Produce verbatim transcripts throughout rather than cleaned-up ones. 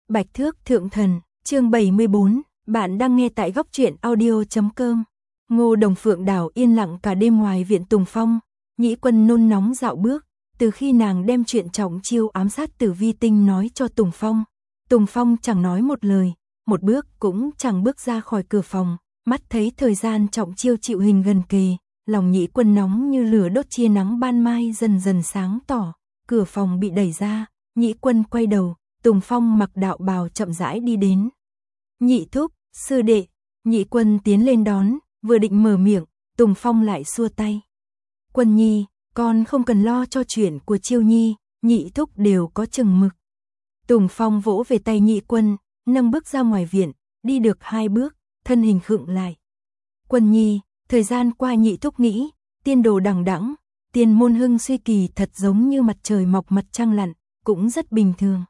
Bạch Thước Thượng Thần, chương bảy mươi bốn, bạn đang nghe tại góc truyện audio chấm com. Ngô Đồng Phượng đảo yên lặng cả đêm ngoài viện Tùng Phong, Nhĩ Quân nôn nóng dạo bước, từ khi nàng đem chuyện Trọng Chiêu ám sát Tử Vi Tinh nói cho Tùng Phong, Tùng Phong chẳng nói một lời, một bước cũng chẳng bước ra khỏi cửa phòng, mắt thấy thời gian Trọng Chiêu chịu hình gần kề, lòng Nhĩ Quân nóng như lửa đốt chia nắng ban mai dần dần sáng tỏ, cửa phòng bị đẩy ra, Nhĩ Quân quay đầu, Tùng Phong mặc đạo bào chậm rãi đi đến. Nhị thúc, sư đệ, Nhĩ Quân tiến lên đón, vừa định mở miệng, Tùng Phong lại xua tay. Quân nhi, con không cần lo cho chuyện của Chiêu nhi, nhị thúc đều có chừng mực. Tùng Phong vỗ về tay Nhĩ Quân, nâng bước ra ngoài viện, đi được hai bước, thân hình khựng lại. Quân nhi, thời gian qua nhị thúc nghĩ, tiên đồ đằng đẵng, tiền môn hưng suy kỳ thật giống như mặt trời mọc mặt trăng lặn, cũng rất bình thường.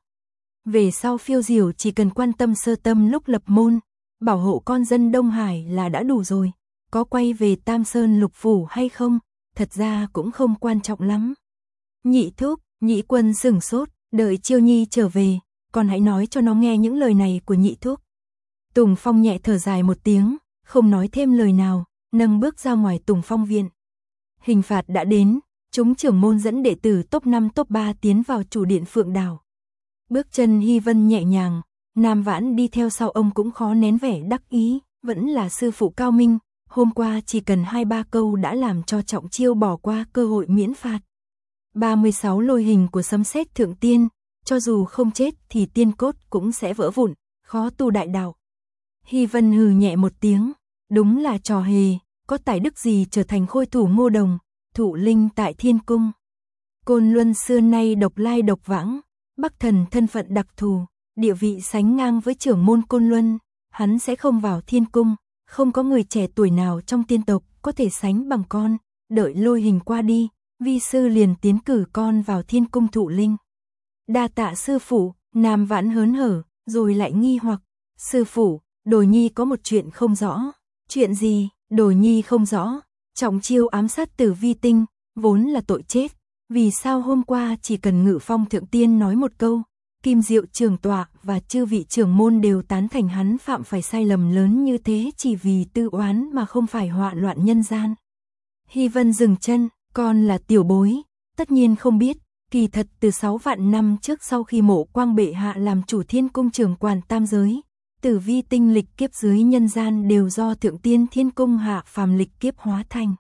Về sau phiêu diều chỉ cần quan tâm sơ tâm lúc lập môn, bảo hộ con dân Đông Hải là đã đủ rồi, có quay về Tam Sơn Lục Phủ hay không, thật ra cũng không quan trọng lắm. Nhị thúc, Nhĩ Quân sửng sốt, đợi Chiêu nhi trở về, con hãy nói cho nó nghe những lời này của nhị thúc. Tùng Phong nhẹ thở dài một tiếng, không nói thêm lời nào, nâng bước ra ngoài Tùng Phong viện. Hình phạt đã đến, chúng trưởng môn dẫn đệ tử top năm top ba tiến vào chủ điện Phượng Đảo. Bước chân Hy Vân nhẹ nhàng, Nam Vãn đi theo sau ông cũng khó nén vẻ đắc ý, vẫn là sư phụ cao minh, hôm qua chỉ cần hai ba câu đã làm cho Trọng Chiêu bỏ qua cơ hội miễn phạt. ba mươi sáu lôi hình của sấm sét thượng tiên, cho dù không chết thì tiên cốt cũng sẽ vỡ vụn, khó tu đại đạo. Hy Vân hừ nhẹ một tiếng, đúng là trò hề, có tài đức gì trở thành khôi thủ Ngô Đồng, thụ linh tại Thiên Cung. Côn Luân xưa nay độc lai độc vãng, Bắc Thần thân phận đặc thù, địa vị sánh ngang với trưởng môn Côn Luân, hắn sẽ không vào Thiên Cung, không có người trẻ tuổi nào trong tiên tộc có thể sánh bằng con, đợi lôi hình qua đi, vi sư liền tiến cử con vào Thiên Cung thụ linh. Đa tạ sư phụ, Nam Vãn hớn hở, rồi lại nghi hoặc, sư phụ, Đồ nhi có một chuyện không rõ. Chuyện gì? Đồ nhi không rõ. Trọng Chiêu ám sát Tử Vi Tinh, vốn là tội chết, vì sao hôm qua chỉ cần Ngự Phong thượng tiên nói một câu, Kim Diệu trưởng tọa và chư vị trưởng môn đều tán thành hắn phạm phải sai lầm lớn như thế chỉ vì tư oán mà không phải họa loạn nhân gian. Hy Vân dừng chân, con là tiểu bối, tất nhiên không biết, kỳ thật từ sáu vạn năm trước sau khi Mộ Quang bệ hạ làm chủ Thiên Cung trưởng quản tam giới, Tử Vi Tinh lịch kiếp dưới nhân gian đều do thượng tiên Thiên Cung hạ phàm lịch kiếp hóa thành.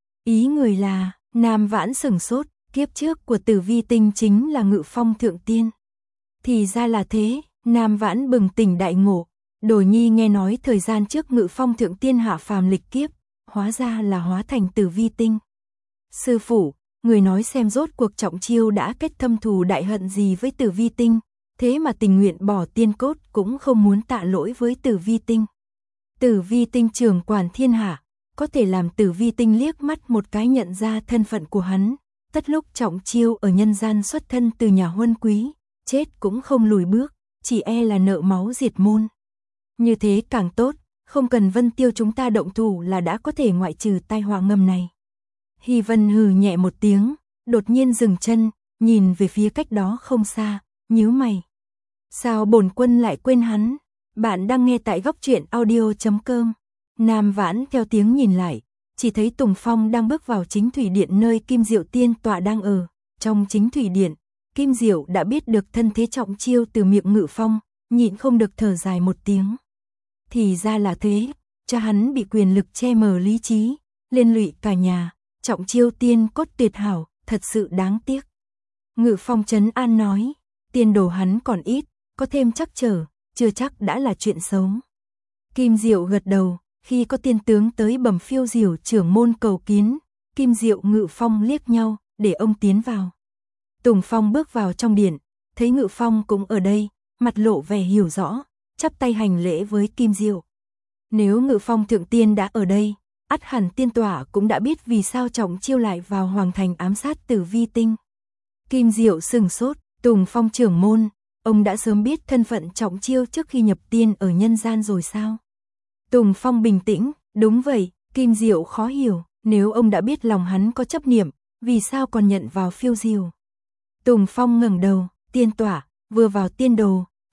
Ý người là, Nam Vãn sửng sốt, kiếp trước của Tử Vi Tinh chính là Ngự Phong thượng tiên. Thì ra là thế, Nam Vãn bừng tỉnh đại ngộ, Đồ nhi nghe nói thời gian trước Ngự Phong thượng tiên hạ phàm lịch kiếp, hóa ra là hóa thành Tử Vi Tinh. Sư phụ, người nói xem rốt cuộc Trọng Chiêu đã kết thâm thù đại hận gì với Tử Vi Tinh, thế mà tình nguyện bỏ tiên cốt cũng không muốn tạ lỗi với Tử Vi Tinh. Tử Vi Tinh trưởng quản thiên hạ, có thể làm Tử Vi Tinh liếc mắt một cái nhận ra thân phận của hắn, tất lúc Trọng Chiêu ở nhân gian xuất thân từ nhà huân quý, chết cũng không lùi bước, chỉ e là nợ máu diệt môn. Như thế càng tốt, không cần Vân Tiêu chúng ta động thủ là đã có thể ngoại trừ tai họa ngầm này. Hy Vân hừ nhẹ một tiếng, đột nhiên dừng chân, nhìn về phía cách đó không xa, nhíu mày. Sao bổn quân lại quên hắn? Bạn đang nghe tại góc truyện audio chấm com. Nam Vãn theo tiếng nhìn lại, chỉ thấy Tùng Phong đang bước vào chính thủy điện nơi Kim Diệu tiên tọa đang ở. Trong chính thủy điện, Kim Diệu đã biết được thân thế Trọng Chiêu từ miệng Ngự Phong, nhịn không được thở dài một tiếng. Thì ra là thế, cha hắn bị quyền lực che mờ lý trí, liên lụy cả nhà, Trọng Chiêu tiên cốt tuyệt hảo, thật sự đáng tiếc. Ngự Phong trấn an nói, tiền đồ hắn còn ít, có thêm trắc trở, chưa chắc đã là chuyện xấu. Kim Diệu gật đầu, khi có tiên tướng tới bẩm phiêu diều trưởng môn cầu kiến, Kim Diệu Ngự Phong liếc nhau, để ông tiến vào. Tùng Phong bước vào trong điện, thấy Ngự Phong cũng ở đây, mặt lộ vẻ hiểu rõ, chắp tay hành lễ với Kim Diệu. Nếu Ngự Phong thượng tiên đã ở đây, ắt hẳn tiên tọa cũng đã biết vì sao Trọng Chiêu lại vào hoàng thành ám sát Tử Vi Tinh. Kim Diệu sừng sốt, Tùng Phong trưởng môn, ông đã sớm biết thân phận Trọng Chiêu trước khi nhập tiên ở nhân gian rồi sao? Tùng Phong bình tĩnh, đúng vậy. Kim Diệu khó hiểu, nếu ông đã biết lòng hắn có chấp niệm, vì sao còn nhận vào phiêu diều? Tùng Phong ngẩng đầu, tiên tọa, vừa vào tiên đồ,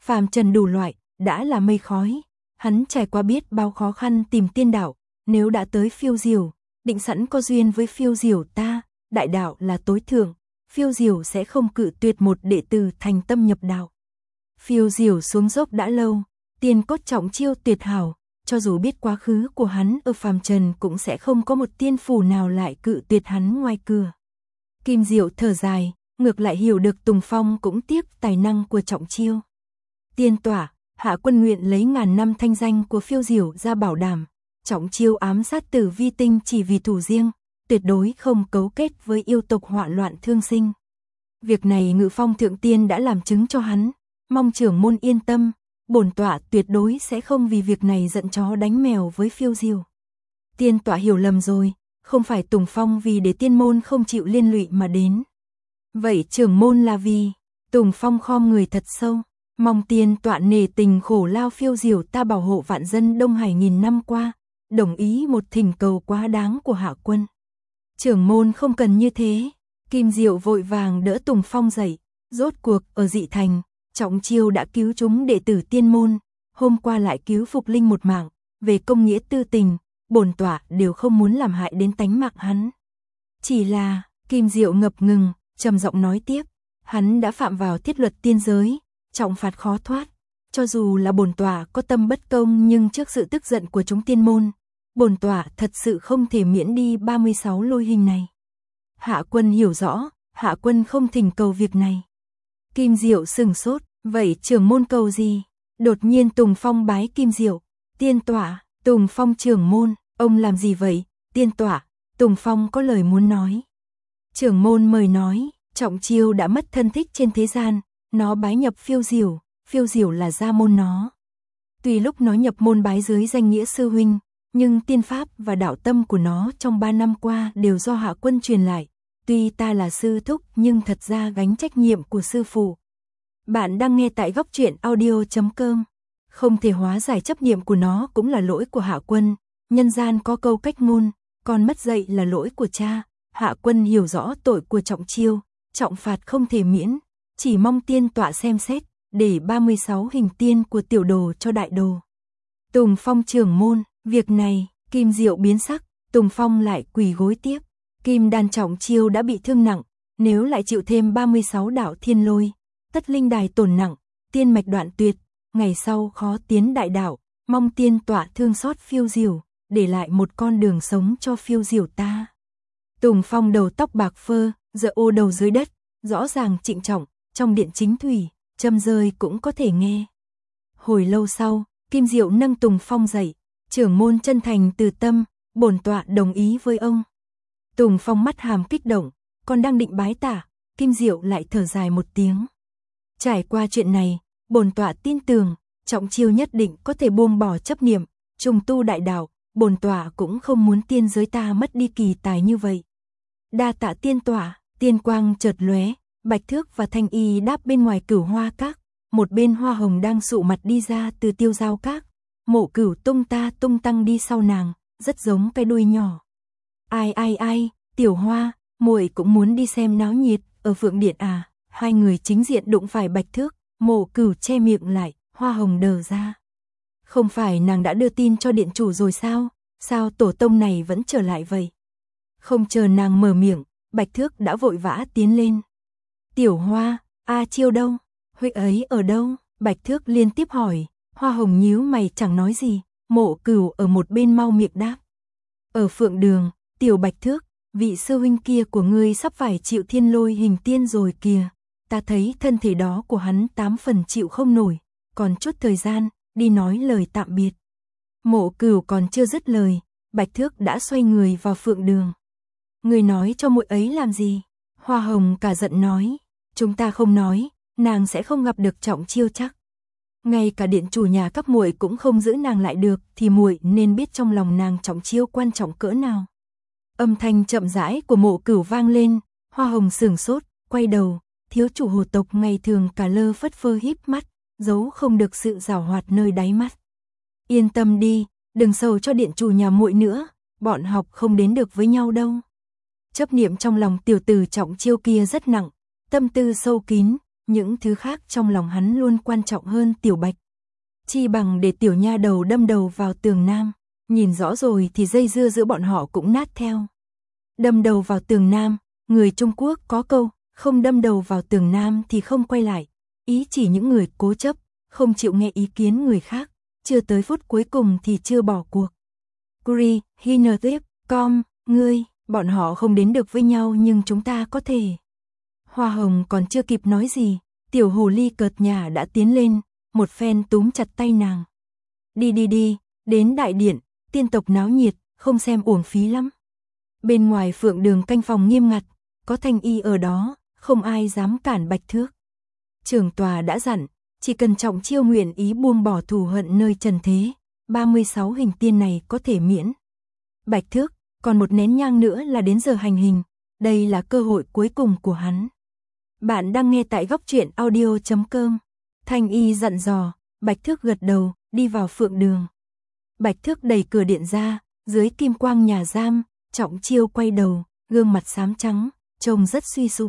phàm trần đủ loại, đã là mây khói. Hắn trải qua biết bao khó khăn tìm tiên đạo, nếu đã tới phiêu diều, định sẵn có duyên với phiêu diều ta, đại đạo là tối thượng, phiêu diều sẽ không cự tuyệt một đệ tử thành tâm nhập đạo. Phiêu diều xuống dốc đã lâu, tiên cốt trọng chiêu tuyệt hảo, cho dù biết quá khứ của hắn ở phàm trần cũng sẽ không có một tiên phù nào lại cự tuyệt hắn ngoài cửa. Kim Diệu thở dài, ngược lại hiểu được Tùng Phong cũng tiếc tài năng của trọng chiêu. Tiên tỏa, Hạ Quân nguyện lấy ngàn năm thanh danh của phiêu diều ra bảo đảm, trọng chiêu ám sát Tử Vi Tinh chỉ vì thủ riêng, tuyệt đối không cấu kết với yêu tộc họa loạn thương sinh. Việc này Ngự Phong thượng tiên đã làm chứng cho hắn, mong trưởng môn yên tâm, bổn tọa tuyệt đối sẽ không vì việc này giận chó đánh mèo với phiêu diều. Tiên tọa hiểu lầm rồi, không phải Tùng Phong vì để tiên môn không chịu liên lụy mà đến. Vậy trưởng môn là vì? Tùng Phong khom người thật sâu, mong tiên tọa nể tình khổ lao phiêu diều ta bảo hộ vạn dân Đông Hải nghìn năm qua, đồng ý một thỉnh cầu quá đáng của Hạ Quân. Trưởng môn không cần như thế. Kim Diệu vội vàng đỡ Tùng Phong dậy, rốt cuộc ở Dị Thành, trọng chiêu đã cứu chúng đệ tử tiên môn, hôm qua lại cứu Phục Linh một mạng, về công nghĩa tư tình, bổn tọa đều không muốn làm hại đến tánh mạng hắn. Chỉ là, Kim Diệu ngập ngừng, trầm giọng nói tiếp, hắn đã phạm vào thiết luật tiên giới, trọng phạt khó thoát, cho dù là bổn tọa có tâm bất công nhưng trước sự tức giận của chúng tiên môn, bổn tọa thật sự không thể miễn đi ba mươi sáu lôi hình này. Hạ Quân hiểu rõ, Hạ Quân không thỉnh cầu việc này. Kim Diệu sừng sốt, vậy trưởng môn cầu gì? Đột nhiên Tùng Phong bái Kim Diệu, tiên tọa, Tùng Phong trưởng môn, ông làm gì vậy? Tiên tọa, Tùng Phong có lời muốn nói. Trưởng môn mời nói, trọng chiêu đã mất thân thích trên thế gian, nó bái nhập phiêu diều, phiêu diều là gia môn nó. Tuy lúc nó nhập môn bái dưới danh nghĩa sư huynh, nhưng tiên pháp và đạo tâm của nó trong ba năm qua đều do Hạ Quân truyền lại. Tuy ta là sư thúc nhưng thật ra gánh trách nhiệm của sư phụ. Bạn đang nghe tại góc truyện audio chấm com. Không thể hóa giải chấp niệm của nó cũng là lỗi của Hạ Quân. Nhân gian có câu cách ngôn, con mất dạy là lỗi của cha. Hạ Quân hiểu rõ tội của trọng chiêu, trọng phạt không thể miễn, chỉ mong tiên tọa xem xét, để ba mươi sáu hình tiên của tiểu đồ cho đại đồ. Tùng Phong trưởng môn, việc này, Kim Diệu biến sắc, Tùng Phong lại quỳ gối tiếp. Kim đan trọng chiêu đã bị thương nặng, nếu lại chịu thêm ba mươi sáu đạo thiên lôi, tất linh đài tổn nặng, tiên mạch đoạn tuyệt, ngày sau khó tiến đại đạo, mong tiên tọa thương xót phiêu diều, để lại một con đường sống cho phiêu diều ta. Tùng Phong đầu tóc bạc phơ, dựa ô đầu dưới đất, rõ ràng trịnh trọng, trong điện chính thủy, châm rơi cũng có thể nghe. Hồi lâu sau, Kim Diệu nâng Tùng Phong dậy, trưởng môn chân thành từ tâm, bổn tọa đồng ý với ông. Tùng Phong mắt hàm kích động, còn đang định bái tả, Kim Diệu lại thở dài một tiếng. Trải qua chuyện này, bổn tọa tin tưởng, trọng chiêu nhất định có thể buông bỏ chấp niệm, trùng tu đại đạo, bổn tọa cũng không muốn tiên giới ta mất đi kỳ tài như vậy. Đa tạ tiên tọa, tiên quang chợt lóe, Bạch Thước và Thanh Y đáp bên ngoài Cửu Hoa Các, một bên Hoa Hồng đang sụ mặt đi ra từ Tiêu Giao Các, Mộ Cửu tung ta tung tăng đi sau nàng, rất giống cái đuôi nhỏ. Ai ai ai, Tiểu Hoa, muội cũng muốn đi xem náo nhiệt, ở Phượng Điện à? Hai người chính diện đụng phải Bạch Thước, Mộ Cửu che miệng lại, Hoa Hồng đờ ra. Không phải nàng đã đưa tin cho điện chủ rồi sao? Sao tổ tông này vẫn trở lại vậy? Không chờ nàng mở miệng, Bạch Thước đã vội vã tiến lên. Tiểu Hoa, A Chiêu đâu? Huynh ấy ở đâu? Bạch Thước liên tiếp hỏi, Hoa Hồng nhíu mày chẳng nói gì, Mộ Cửu ở một bên mau miệng đáp. Ở Phượng Đường, Tiểu Bạch Thước, vị sư huynh kia của ngươi sắp phải chịu thiên lôi hình tiên rồi kìa. Ta thấy thân thể đó của hắn tám phần chịu không nổi, còn chút thời gian, đi nói lời tạm biệt. Mộ Cửu còn chưa dứt lời, Bạch Thước đã xoay người vào Phượng Đường. Ngươi nói cho muội ấy làm gì? Hoa Hồng cả giận nói, chúng ta không nói, nàng sẽ không gặp được trọng chiêu chắc. Ngay cả điện chủ nhà các muội cũng không giữ nàng lại được, thì muội nên biết trong lòng nàng trọng chiêu quan trọng cỡ nào. Âm thanh chậm rãi của Mộ Cửu vang lên, Hoa Hồng sửng sốt, quay đầu, thiếu chủ hồ tộc ngày thường cả lơ phất phơ híp mắt, giấu không được sự giảo hoạt nơi đáy mắt. Yên tâm đi, đừng sầu cho điện chủ nhà muội nữa, bọn học không đến được với nhau đâu. Chấp niệm trong lòng tiểu tử trọng chiêu kia rất nặng, tâm tư sâu kín, những thứ khác trong lòng hắn luôn quan trọng hơn Tiểu Bạch. Chi bằng để tiểu nha đầu đâm đầu vào tường nam, nhìn rõ rồi thì dây dưa giữa bọn họ cũng nát theo. Đâm đầu vào tường nam, người Trung Quốc có câu, không đâm đầu vào tường nam thì không quay lại, ý chỉ những người cố chấp, không chịu nghe ý kiến người khác, chưa tới phút cuối cùng thì chưa bỏ cuộc. Curi, Hinnertip, Com, ngươi, bọn họ không đến được với nhau nhưng chúng ta có thể. Hoa Hồng còn chưa kịp nói gì, tiểu hồ ly cợt nhả đã tiến lên, một phen túm chặt tay nàng. Đi đi đi, đến đại điện, tiên tộc náo nhiệt, không xem uổng phí lắm. Bên ngoài phượng đường canh phòng nghiêm ngặt, có Thanh Y ở đó, không ai dám cản Bạch Thước. Trưởng tòa đã dặn, chỉ cần Trọng Chiêu nguyện ý buông bỏ thù hận nơi trần thế, ba mươi sáu hình tiên này có thể miễn. Bạch Thước, còn một nén nhang nữa là đến giờ hành hình, đây là cơ hội cuối cùng của hắn. Bạn đang nghe tại góc truyện audio chấm com. Thanh Y dặn dò, Bạch Thước gật đầu, đi vào phượng đường. Bạch Thước đẩy cửa điện ra, dưới kim quang nhà giam, Trọng Chiêu quay đầu, gương mặt xám trắng, trông rất suy sụp.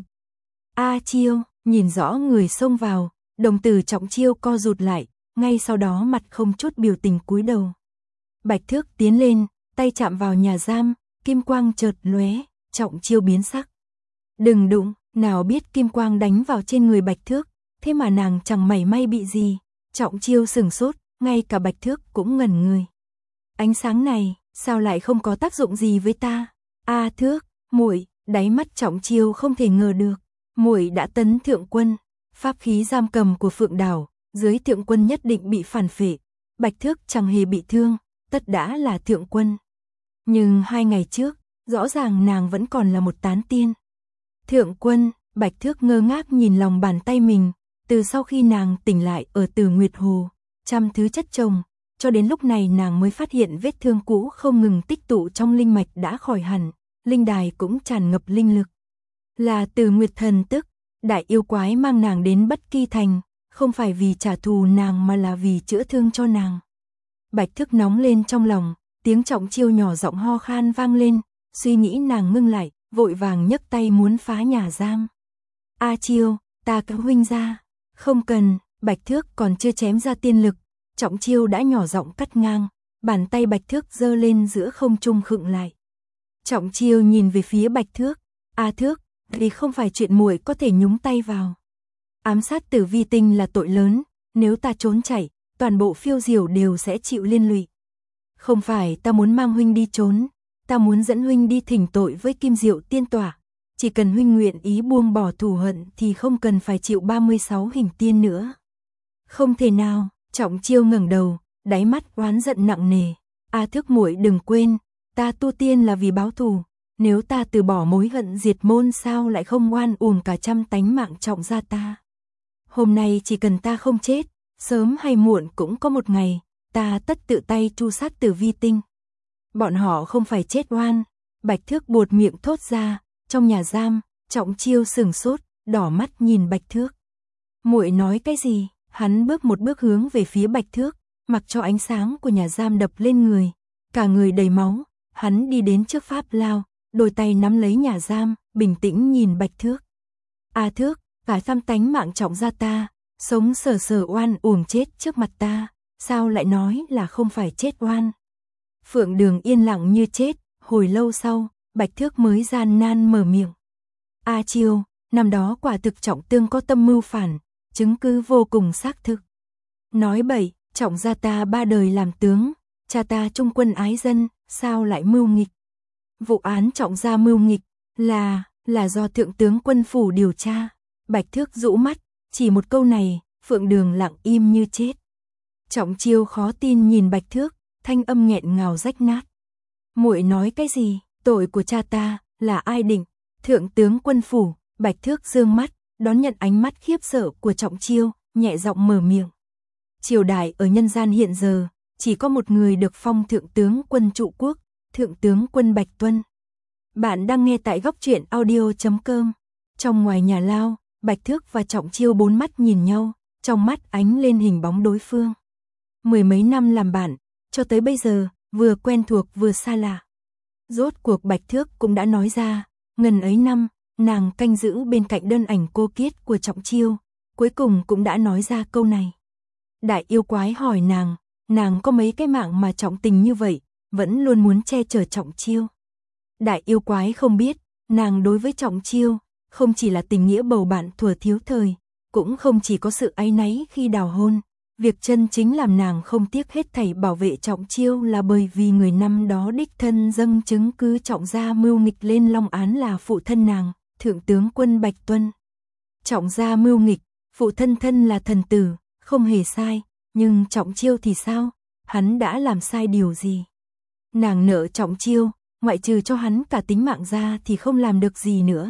A Chiêu, nhìn rõ người xông vào, đồng tử Trọng Chiêu co rụt lại, ngay sau đó mặt không chút biểu tình cúi đầu. Bạch Thước tiến lên, tay chạm vào nhà giam, kim quang chợt lóe, Trọng Chiêu biến sắc. Đừng đụng, nào biết kim quang đánh vào trên người Bạch Thước, thế mà nàng chẳng mảy may bị gì. Trọng Chiêu sửng sốt, ngay cả Bạch Thước cũng ngẩn người. Ánh sáng này, sao lại không có tác dụng gì với ta? A Thước, muội, đáy mắt Trọng Chiêu không thể ngờ được, muội đã tấn thượng quân, pháp khí giam cầm của Phượng Đảo, dưới thượng quân nhất định bị phản phệ. Bạch Thước chẳng hề bị thương, tất đã là thượng quân. Nhưng hai ngày trước, rõ ràng nàng vẫn còn là một tán tiên. Thượng quân, Bạch Thước ngơ ngác nhìn lòng bàn tay mình, từ sau khi nàng tỉnh lại ở Từ Nguyệt Hồ, trăm thứ chất chồng, cho đến lúc này nàng mới phát hiện vết thương cũ không ngừng tích tụ trong linh mạch đã khỏi hẳn, linh đài cũng tràn ngập linh lực. Là Từ Nguyệt thần tức, đại yêu quái mang nàng đến Bất Kỳ thành, không phải vì trả thù nàng mà là vì chữa thương cho nàng. Bạch Thước nóng lên trong lòng, tiếng Trọng Chiêu nhỏ giọng ho khan vang lên, suy nghĩ nàng ngưng lại, vội vàng nhấc tay muốn phá nhà giam. A Chiêu, ta kéo huynh ra. Không cần, Bạch Thước còn chưa chém ra tiên lực, Trọng Chiêu đã nhỏ giọng cắt ngang, bàn tay Bạch Thước giơ lên giữa không trung khựng lại. Trọng Chiêu nhìn về phía Bạch Thước, A Thước, vì không phải chuyện muội có thể nhúng tay vào. Ám sát Tử Vi Tinh là tội lớn, nếu ta trốn chạy, toàn bộ phiêu diều đều sẽ chịu liên lụy. Không phải ta muốn mang huynh đi trốn, ta muốn dẫn huynh đi thỉnh tội với Kim Diệu Tiên Tỏa. Chỉ cần huynh nguyện ý buông bỏ thù hận thì không cần phải chịu ba mươi sáu hình tiên nữa. Không thể nào, Trọng Chiêu ngẩng đầu, đáy mắt oán giận nặng nề. A Thước muội đừng quên, ta tu tiên là vì báo thù, nếu ta từ bỏ mối hận diệt môn sao lại không oan uổng cả trăm tánh mạng Trọng gia ta. Hôm nay chỉ cần ta không chết, sớm hay muộn cũng có một ngày, ta tất tự tay tru sát Tử Vi Tinh. Bọn họ không phải chết oan. Bạch Thước buột miệng thốt ra. Trong nhà giam, Trọng Chiêu sửng sốt, đỏ mắt nhìn Bạch Thước. Muội nói cái gì? Hắn bước một bước hướng về phía Bạch Thước, mặc cho ánh sáng của nhà giam đập lên người, cả người đầy máu, hắn đi đến trước pháp lao, đôi tay nắm lấy nhà giam, bình tĩnh nhìn Bạch Thước. A Thước, cả trăm tánh mạng Trọng gia ta, sống sờ sờ oan uổng chết trước mặt ta, sao lại nói là không phải chết oan? Phượng Đường yên lặng như chết, hồi lâu sau, Bạch Thước mới gian nan mở miệng. A Chiêu, năm đó quả thực Trọng Tương có tâm mưu phản, chứng cứ vô cùng xác thực. Nói bậy, Trọng gia ta ba đời làm tướng, cha ta trung quân ái dân, sao lại mưu nghịch? Vụ án Trọng gia mưu nghịch, là, là do thượng tướng quân phủ điều tra. Bạch Thước rũ mắt, chỉ một câu này, Phượng Đường lặng im như chết. Trọng Chiêu khó tin nhìn Bạch Thước, thanh âm nghẹn ngào rách nát. Muội nói cái gì? Tội của cha ta, là ai định? Thượng tướng quân phủ. Bạch Thước dương mắt, đón nhận ánh mắt khiếp sợ của Trọng Chiêu, nhẹ giọng mở miệng. Triều đại ở nhân gian hiện giờ, chỉ có một người được phong thượng tướng quân trụ quốc, thượng tướng quân Bạch Tuân. Bạn đang nghe tại góc truyện audio chấm com. Trong ngoài nhà lao, Bạch Thước và Trọng Chiêu bốn mắt nhìn nhau, trong mắt ánh lên hình bóng đối phương. Mười mấy năm làm bạn, cho tới bây giờ, vừa quen thuộc vừa xa lạ. Rốt cuộc Bạch Thước cũng đã nói ra, ngần ấy năm, nàng canh giữ bên cạnh đơn ảnh cô kiết của Trọng Chiêu, cuối cùng cũng đã nói ra câu này. Đại yêu quái hỏi nàng, nàng có mấy cái mạng mà trọng tình như vậy, vẫn luôn muốn che chở Trọng Chiêu. Đại yêu quái không biết, nàng đối với Trọng Chiêu, không chỉ là tình nghĩa bầu bạn thuở thiếu thời, cũng không chỉ có sự áy náy khi đào hôn. Việc chân chính làm nàng không tiếc hết thảy bảo vệ Trọng Chiêu là bởi vì người năm đó đích thân dâng chứng cứ Trọng gia mưu nghịch lên Long Án là phụ thân nàng, thượng tướng quân Bạch Tuân. Trọng gia mưu nghịch, phụ thân thân là thần tử, không hề sai, nhưng Trọng Chiêu thì sao? Hắn đã làm sai điều gì? Nàng nợ Trọng Chiêu, ngoại trừ cho hắn cả tính mạng ra thì không làm được gì nữa.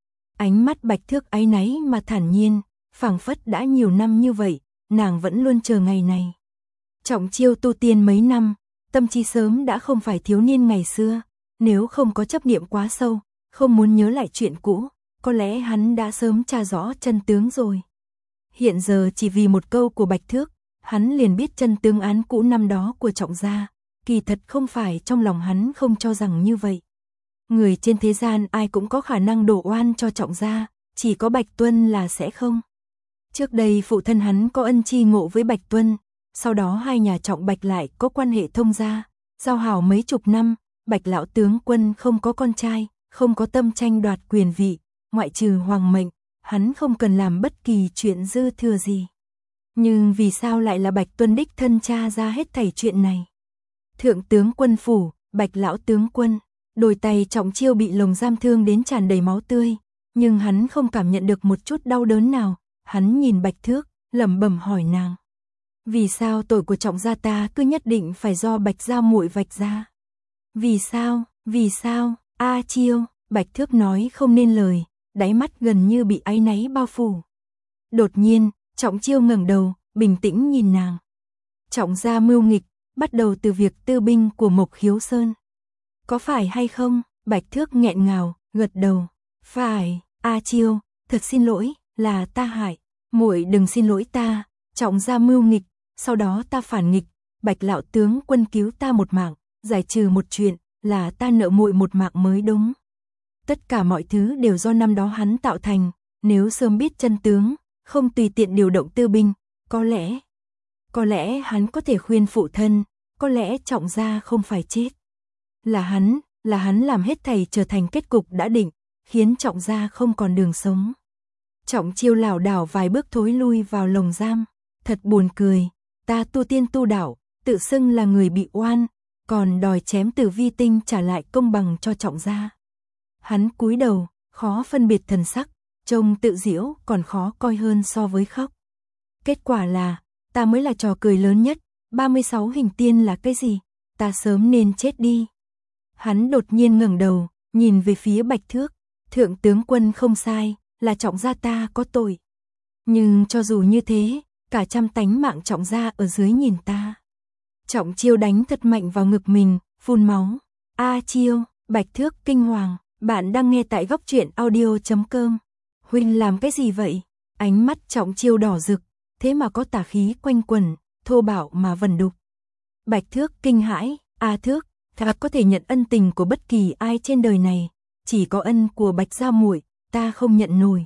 Ánh mắt Bạch Thước áy náy mà thản nhiên, phảng phất đã nhiều năm như vậy, nàng vẫn luôn chờ ngày này. Trọng Chiêu tu tiên mấy năm, tâm trí sớm đã không phải thiếu niên ngày xưa, nếu không có chấp niệm quá sâu, không muốn nhớ lại chuyện cũ, có lẽ hắn đã sớm tra rõ chân tướng rồi. Hiện giờ chỉ vì một câu của Bạch Thước, hắn liền biết chân tướng án cũ năm đó của Trọng gia, kỳ thật không phải trong lòng hắn không cho rằng như vậy. Người trên thế gian ai cũng có khả năng đổ oan cho Trọng gia, chỉ có Bạch Tuân là sẽ không. Trước đây phụ thân hắn có ân chi ngộ với Bạch Tuân, sau đó hai nhà Trọng Bạch lại có quan hệ thông gia, giao hảo mấy chục năm, Bạch lão tướng quân không có con trai, không có tâm tranh đoạt quyền vị, ngoại trừ hoàng mệnh, hắn không cần làm bất kỳ chuyện dư thừa gì. Nhưng vì sao lại là Bạch Tuân đích thân tra ra hết thảy chuyện này? Thượng tướng quân phủ, Bạch lão tướng quân, đôi tay Trọng Chiêu bị lồng giam thương đến tràn đầy máu tươi, nhưng hắn không cảm nhận được một chút đau đớn nào. Hắn nhìn Bạch Thước, lẩm bẩm hỏi nàng. Vì sao tội của Trọng gia ta cứ nhất định phải do Bạch gia muội vạch ra? Vì sao, vì sao, A Chiêu, Bạch Thước nói không nên lời, đáy mắt gần như bị áy náy bao phủ. Đột nhiên, Trọng Chiêu ngẩng đầu, bình tĩnh nhìn nàng. Trọng gia mưu nghịch, bắt đầu từ việc tư binh của Mộc Khiếu Sơn. Có phải hay không? Bạch Thước nghẹn ngào, gật đầu. Phải, A Chiêu, thật xin lỗi, là ta hại. Muội đừng xin lỗi ta, Trọng gia mưu nghịch, sau đó ta phản nghịch, Bạch lão tướng quân cứu ta một mạng, giải trừ một chuyện, là ta nợ muội một mạng mới đúng. Tất cả mọi thứ đều do năm đó hắn tạo thành, nếu sớm biết chân tướng, không tùy tiện điều động tư binh, có lẽ, có lẽ hắn có thể khuyên phụ thân, có lẽ Trọng gia không phải chết. Là hắn, là hắn làm hết thảy trở thành kết cục đã định, khiến Trọng gia không còn đường sống. Trọng Chiêu lảo đảo vài bước thối lui vào lồng giam, thật buồn cười, ta tu tiên tu đạo, tự xưng là người bị oan, còn đòi chém Tử Vi Tinh trả lại công bằng cho Trọng gia. Hắn cúi đầu, khó phân biệt thần sắc, trông tự giễu còn khó coi hơn so với khóc. Kết quả là, ta mới là trò cười lớn nhất, ba mươi sáu hình tiên là cái gì, ta sớm nên chết đi. Hắn đột nhiên ngẩng đầu, nhìn về phía Bạch Thước, thượng tướng quân không sai, là Trọng gia ta có tội. Nhưng cho dù như thế, cả trăm tánh mạng Trọng gia ở dưới nhìn ta. Trọng Chiêu đánh thật mạnh vào ngực mình, phun máu. A Chiêu, Bạch Thước kinh hoàng, bạn đang nghe tại góc truyện audio chấm com. Huynh làm cái gì vậy? Ánh mắt Trọng Chiêu đỏ rực, thế mà có tà khí quanh quẩn, thô bạo mà vẩn đục. Bạch Thước kinh hãi, A Thước, ta có thể nhận ân tình của bất kỳ ai trên đời này, chỉ có ân của Bạch gia muội, ta không nhận nổi.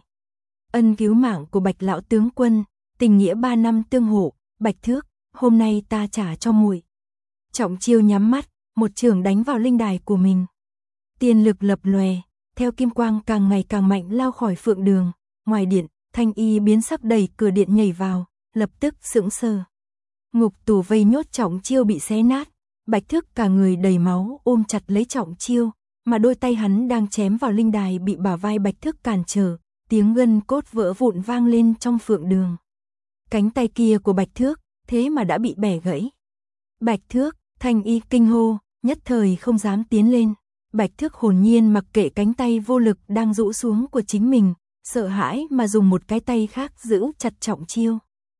Ân cứu mạng của Bạch lão tướng quân, tình nghĩa ba năm tương hộ, Bạch Thước, hôm nay ta trả cho muội. Trọng Chiêu nhắm mắt, một trường đánh vào linh đài của mình. Tiên lực lập lòe, theo kim quang càng ngày càng mạnh lao khỏi phượng đường, ngoài điện, Thanh Y biến sắc đẩy cửa điện nhảy vào, lập tức sững sờ. Ngục tù vây nhốt Trọng Chiêu bị xé nát, Bạch Thước cả người đầy máu ôm chặt lấy Trọng Chiêu, mà đôi tay hắn đang chém vào linh đài bị bả vai Bạch Thước cản trở, tiếng gân cốt vỡ vụn vang lên trong phượng đường. Cánh tay kia của Bạch Thước, thế mà đã bị bẻ gãy. Bạch Thước, Thanh Y kinh hô, nhất thời không dám tiến lên. Bạch Thước hồn nhiên mặc kệ cánh tay vô lực đang rũ xuống của chính mình, sợ hãi mà dùng một cái tay khác giữ chặt Trọng Chiêu.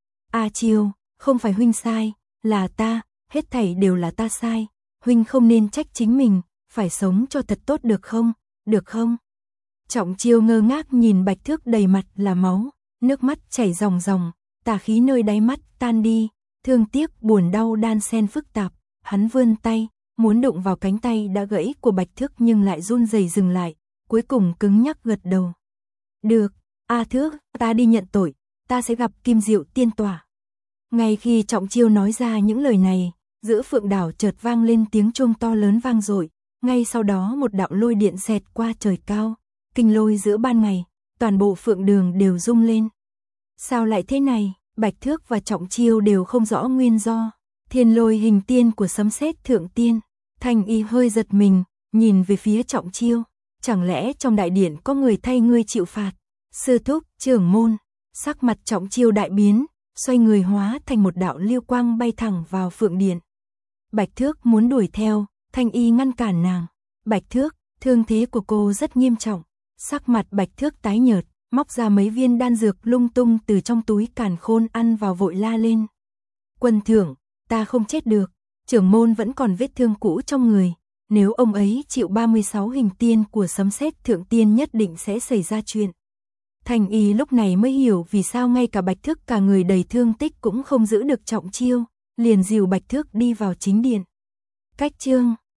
A Chiêu, không phải huynh sai, là ta, hết thảy đều là ta sai, huynh không nên trách chính mình, phải sống cho thật tốt được không, được không? Trọng Chiêu ngơ ngác nhìn Bạch Thước đầy mặt là máu, nước mắt chảy ròng ròng, tà khí nơi đáy mắt tan đi, thương tiếc buồn đau đan xen phức tạp, hắn vươn tay, muốn đụng vào cánh tay đã gãy của Bạch Thước nhưng lại run rẩy dừng lại, cuối cùng cứng nhắc gật đầu. Được, A Thước, ta đi nhận tội, ta sẽ gặp Kim Diệu tiên tỏa. Ngay khi Trọng Chiêu nói ra những lời này, giữa phượng đảo chợt vang lên tiếng chuông to lớn vang dội, ngay sau đó một đạo lôi điện xẹt qua trời cao, kinh lôi giữa ban ngày, toàn bộ phượng đường đều rung lên. Sao lại thế này? Bạch Thước và Trọng Chiêu đều không rõ nguyên do. Thiên lôi hình tiên của sấm sét thượng tiên. Thanh Y hơi giật mình, nhìn về phía Trọng Chiêu. Chẳng lẽ trong đại điện có người thay ngươi chịu phạt? Sư thúc, trưởng môn. Sắc mặt Trọng Chiêu đại biến, xoay người hóa thành một đạo lưu quang bay thẳng vào phượng điện. Bạch Thước muốn đuổi theo, Thanh Y ngăn cản nàng. Bạch Thước, thương thế của cô rất nghiêm trọng. Sắc mặt Bạch Thước tái nhợt, móc ra mấy viên đan dược lung tung từ trong túi càn khôn ăn vào vội la lên. Quân thưởng, ta không chết được, trưởng môn vẫn còn vết thương cũ trong người. Nếu ông ấy chịu ba mươi sáu hình tiên của sấm sét thượng tiên nhất định sẽ xảy ra chuyện. Thanh Y lúc này mới hiểu vì sao ngay cả Bạch Thước cả người đầy thương tích cũng không giữ được Trọng Chiêu, liền dìu Bạch Thước đi vào chính điện. Cách chương